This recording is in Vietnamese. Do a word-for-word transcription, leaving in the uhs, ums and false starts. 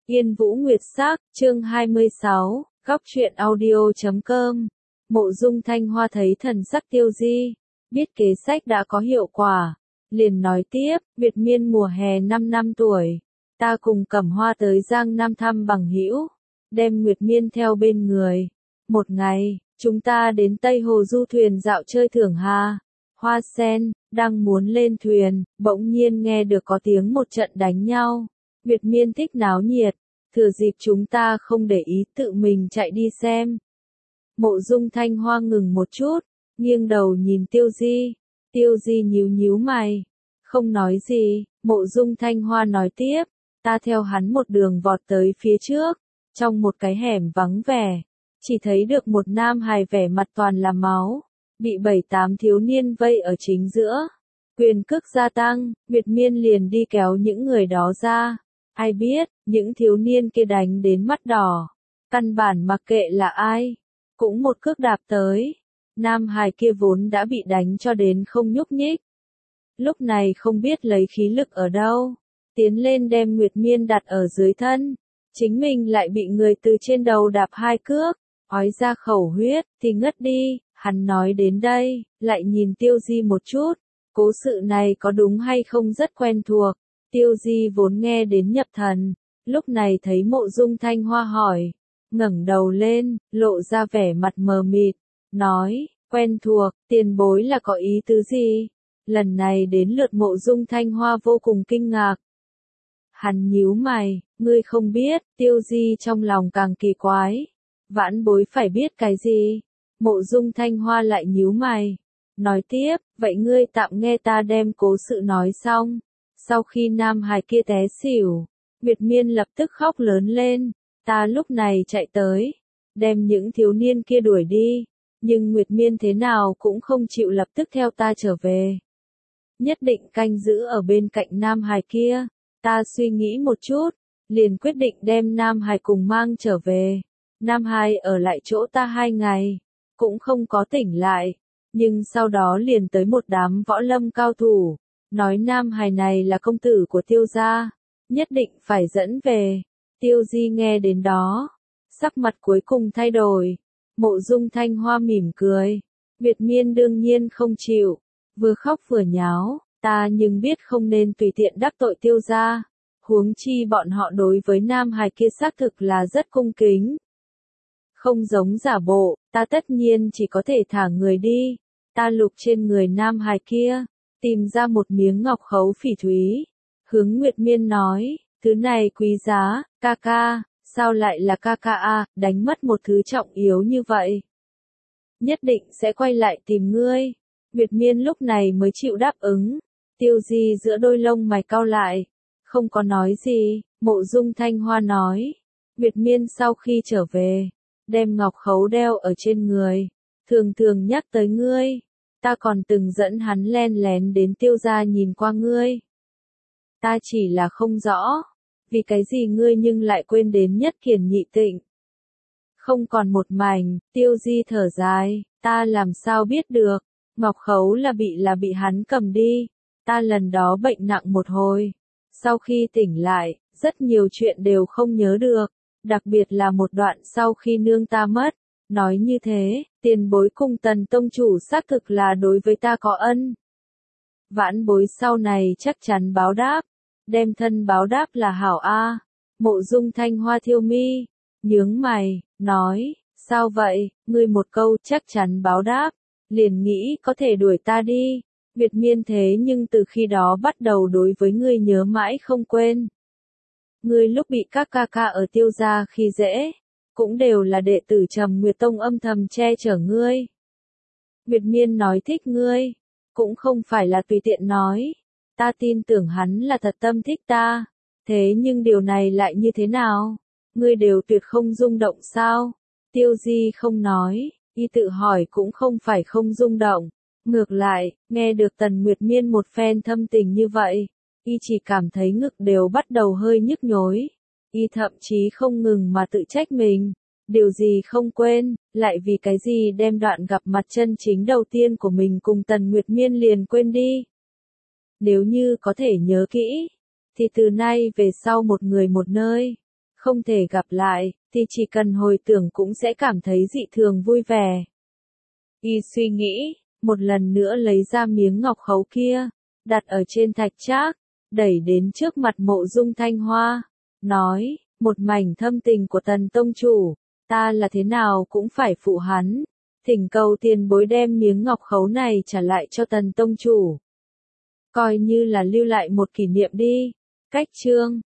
Yên Vũ Nguyệt Sắc, chương hai mươi sáu, góc truyện audio chấm com. Mộ Dung Thanh Hoa thấy thần sắc Tiêu Di, biết kế sách đã có hiệu quả, liền nói tiếp, Việt Miên mùa hè năm năm tuổi, ta cùng Cẩm Hoa tới Giang Nam thăm bằng hữu, đem Nguyệt Miên theo bên người. Một ngày, chúng ta đến Tây Hồ du thuyền dạo chơi thưởng hà, Hoa Sen, đang muốn lên thuyền, bỗng nhiên nghe được có tiếng một trận đánh nhau. Nguyệt Miên thích náo nhiệt, thừa dịp chúng ta không để ý tự mình chạy đi xem. Mộ Dung Thanh Hoa ngừng một chút, nghiêng đầu nhìn Tiêu Di. Tiêu Di nhíu nhíu mày, không nói gì. Mộ Dung Thanh Hoa nói tiếp, ta theo hắn một đường vọt tới phía trước, trong một cái hẻm vắng vẻ, chỉ thấy được một nam hài vẻ mặt toàn là máu, bị bảy tám thiếu niên vây ở chính giữa. Quyền cước gia tăng, Nguyệt Miên liền đi kéo những người đó ra. Ai biết, những thiếu niên kia đánh đến mắt đỏ, căn bản mặc kệ là ai, cũng một cước đạp tới. Nam hài kia vốn đã bị đánh cho đến không nhúc nhích, lúc này không biết lấy khí lực ở đâu, tiến lên đem Nguyệt Miên đặt ở dưới thân, chính mình lại bị người từ trên đầu đạp hai cước, ói ra khẩu huyết, thì ngất đi. Hắn nói đến đây, lại nhìn Tiêu Di một chút, cố sự này có đúng hay không rất quen thuộc. Tiêu Di vốn nghe đến nhập thần, lúc này thấy Mộ Dung Thanh Hoa hỏi, ngẩng đầu lên, lộ ra vẻ mặt mờ mịt, nói, quen thuộc, tiền bối là có ý tứ gì? Lần này đến lượt Mộ Dung Thanh Hoa vô cùng kinh ngạc. Hắn nhíu mày, ngươi không biết. Tiêu Di trong lòng càng kỳ quái, vãn bối phải biết cái gì? Mộ Dung Thanh Hoa lại nhíu mày, nói tiếp, vậy ngươi tạm nghe ta đem cố sự nói xong. Sau khi nam hài kia té xỉu, Nguyệt Miên lập tức khóc lớn lên, ta lúc này chạy tới, đem những thiếu niên kia đuổi đi, nhưng Nguyệt Miên thế nào cũng không chịu lập tức theo ta trở về. Nhất định canh giữ ở bên cạnh nam hài kia, ta suy nghĩ một chút, liền quyết định đem nam hài cùng mang trở về. Nam hài ở lại chỗ ta hai ngày, cũng không có tỉnh lại, nhưng sau đó liền tới một đám võ lâm cao thủ. Nói nam hài này là công tử của Tiêu gia, nhất định phải dẫn về. Tiêu Di nghe đến đó, sắc mặt cuối cùng thay đổi. Mộ Dung Thanh Hoa mỉm cười, Việt Miên đương nhiên không chịu, vừa khóc vừa nháo, ta nhưng biết không nên tùy tiện đắc tội Tiêu gia, huống chi bọn họ đối với nam hài kia xác thực là rất cung kính. Không giống giả bộ, ta tất nhiên chỉ có thể thả người đi. Ta lục trên người nam hài kia, tìm ra một miếng ngọc khấu phỉ thúy, hướng Nguyệt Miên nói, thứ này quý giá, ca ca, sao lại là ca ca a, đánh mất một thứ trọng yếu như vậy. Nhất định sẽ quay lại tìm ngươi. Nguyệt Miên lúc này mới chịu đáp ứng. Tiêu Di giữa đôi lông mày cau lại, không có nói gì. Mộ Dung Thanh Hoa nói, Nguyệt Miên sau khi trở về, đem ngọc khấu đeo ở trên người, thường thường nhắc tới ngươi. Ta còn từng dẫn hắn len lén đến Tiêu gia nhìn qua ngươi. Ta chỉ là không rõ, vì cái gì ngươi nhưng lại quên đến Nhất Kiền Nhị Tịnh. Không còn một mảnh. Tiêu Di thở dài, ta làm sao biết được, ngọc khấu là bị là bị hắn cầm đi. Ta lần đó bệnh nặng một hồi, sau khi tỉnh lại, rất nhiều chuyện đều không nhớ được, đặc biệt là một đoạn sau khi nương ta mất. Nói như thế, tiền bối cùng Tần tông chủ xác thực là đối với ta có ân. Vãn bối sau này chắc chắn báo đáp, đem thân báo đáp là hảo a. Mộ Dung Thanh Hoa thiêu mi, nhướng mày, nói, sao vậy, ngươi một câu chắc chắn báo đáp, liền nghĩ có thể đuổi ta đi. Việt Miên thế nhưng từ khi đó bắt đầu đối với ngươi nhớ mãi không quên. Ngươi lúc bị các ca ca ở Tiêu gia khi dễ, cũng đều là đệ tử Trầm Nguyệt Tông âm thầm che chở ngươi. Nguyệt Miên nói thích ngươi, cũng không phải là tùy tiện nói, ta tin tưởng hắn là thật tâm thích ta, thế nhưng điều này lại như thế nào? Ngươi đều tuyệt không rung động sao? Tiêu Di không nói, y tự hỏi cũng không phải không rung động, ngược lại, nghe được Tần Nguyệt Miên một phen thâm tình như vậy, y chỉ cảm thấy ngực đều bắt đầu hơi nhức nhối. Y thậm chí không ngừng mà tự trách mình, điều gì không quên, lại vì cái gì đem đoạn gặp mặt chân chính đầu tiên của mình cùng Tần Nguyệt Miên liền quên đi. Nếu như có thể nhớ kỹ, thì từ nay về sau một người một nơi, không thể gặp lại, thì chỉ cần hồi tưởng cũng sẽ cảm thấy dị thường vui vẻ. Y suy nghĩ, một lần nữa lấy ra miếng ngọc khấu kia, đặt ở trên thạch trác, đẩy đến trước mặt Mộ Dung Thanh Hoa, nói, một mảnh thâm tình của Tần tông chủ, ta là thế nào cũng phải phụ hắn, thỉnh cầu tiền bối đem miếng ngọc khấu này trả lại cho Tần tông chủ. Coi như là lưu lại một kỷ niệm đi. Cách chương